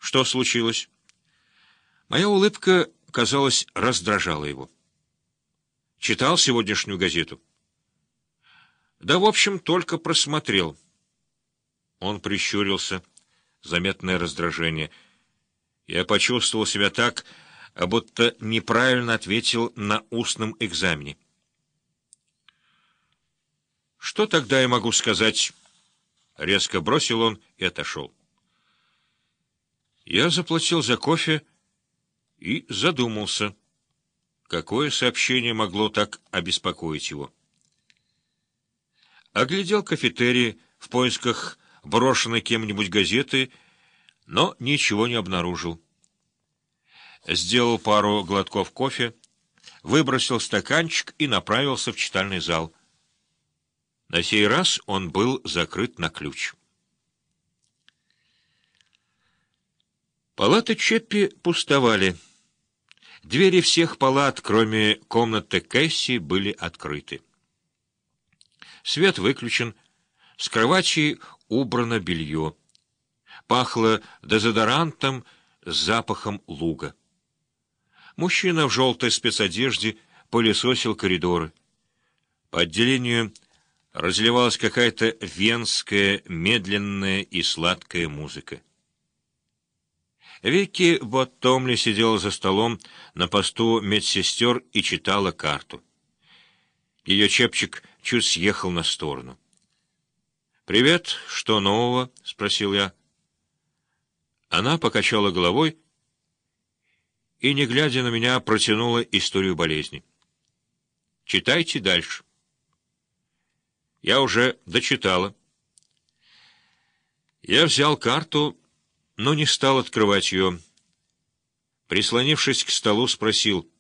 Что случилось? Моя улыбка, казалось, раздражала его. Читал сегодняшнюю газету? Да, в общем, только просмотрел. Он прищурился. Заметное раздражение. Я почувствовал себя так, будто неправильно ответил на устном экзамене. «Что тогда я могу сказать?» Резко бросил он и отошел. Я заплатил за кофе и задумался, какое сообщение могло так обеспокоить его. Оглядел кафетерий в поисках брошенной кем-нибудь газеты, но ничего не обнаружил. Сделал пару глотков кофе, выбросил стаканчик и направился в читальный зал. На сей раз он был закрыт на ключ. Палаты Чеппи пустовали. Двери всех палат, кроме комнаты Кэсси, были открыты. Свет выключен, с кровати убрано белье. Пахло дезодорантом с запахом луга. Мужчина в желтой спецодежде пылесосил коридоры. По отделению разливалась какая-то венская, медленная и сладкая музыка. Вики Боттомли сидела за столом на посту медсестер и читала карту. Ее чепчик чуть съехал на сторону. «Привет, что нового?» — спросил я. Она покачала головой и, не глядя на меня, протянула историю болезни. «Читайте дальше». Я уже дочитала. Я взял карту, но не стал открывать ее. Прислонившись к столу, спросил: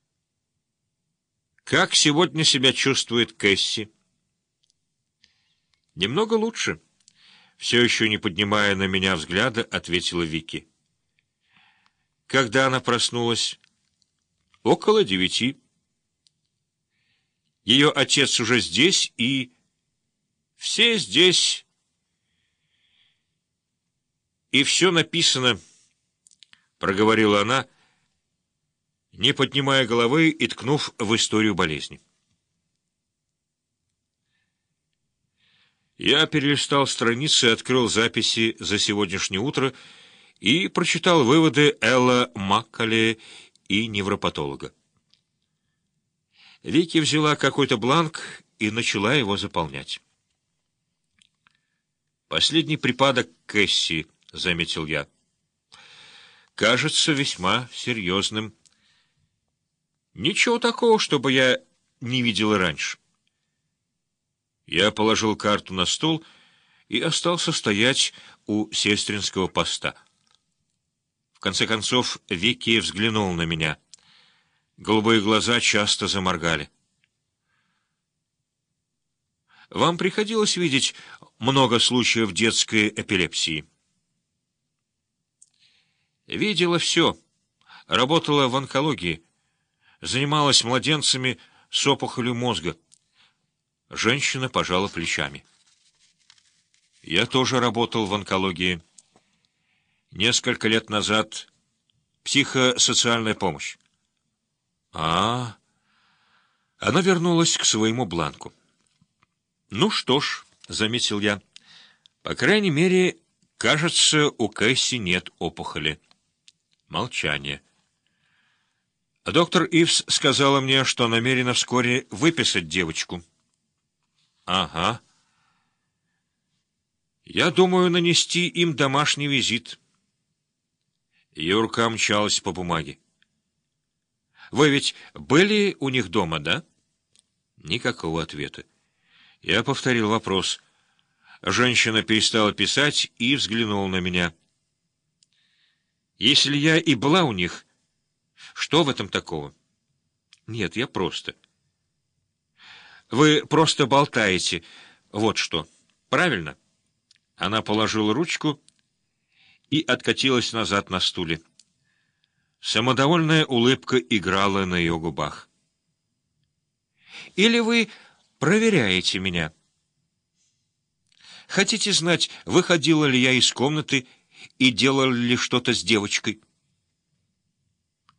«Как сегодня себя чувствует Кэсси?» «Немного лучше», — все еще не поднимая на меня взгляда, ответила Вики. «Когда она проснулась?» «Около 9. Ее отец уже здесь, и все здесь, и все написано», — проговорила она, не поднимая головы и ткнув в историю болезни. Я перелистал страницы, открыл записи за сегодняшнее утро и прочитал выводы Элла Макколе и невропатолога. Вики взяла какой-то бланк и начала его заполнять. «Последний припадок Кэсси», — заметил я. «Кажется весьма серьезным. Ничего такого, чтобы я не видел раньше». Я положил карту на стол и остался стоять у сестринского поста. В конце концов Вики взглянул на меня. Голубые глаза часто заморгали. «Вам приходилось видеть много случаев детской эпилепсии?» «Видела все. Работала в онкологии. Занималась младенцами с опухолью мозга». Женщина пожала плечами. «Я тоже работал в онкологии. Несколько лет назад психосоциальная помощь». Она вернулась к своему бланку. «Ну что ж», — заметил я, — «по крайней мере, кажется, у Кэсси нет опухоли». Молчание. «Доктор Ивс сказала мне, что намерена вскоре выписать девочку». «Ага. Я думаю нанести им домашний визит». Ее рука мчалась по бумаге. «Вы ведь были у них дома, да?» Никакого ответа. Я повторил вопрос. Женщина перестала писать и взглянула на меня. «Если я и была у них, что в этом такого?» «Нет, я просто...» «Вы просто болтаете. Вот что. Правильно?» Она положила ручку и откатилась назад на стуле. Самодовольная улыбка играла на ее губах. «Или вы проверяете меня? Хотите знать, выходила ли я из комнаты и делали ли что-то с девочкой.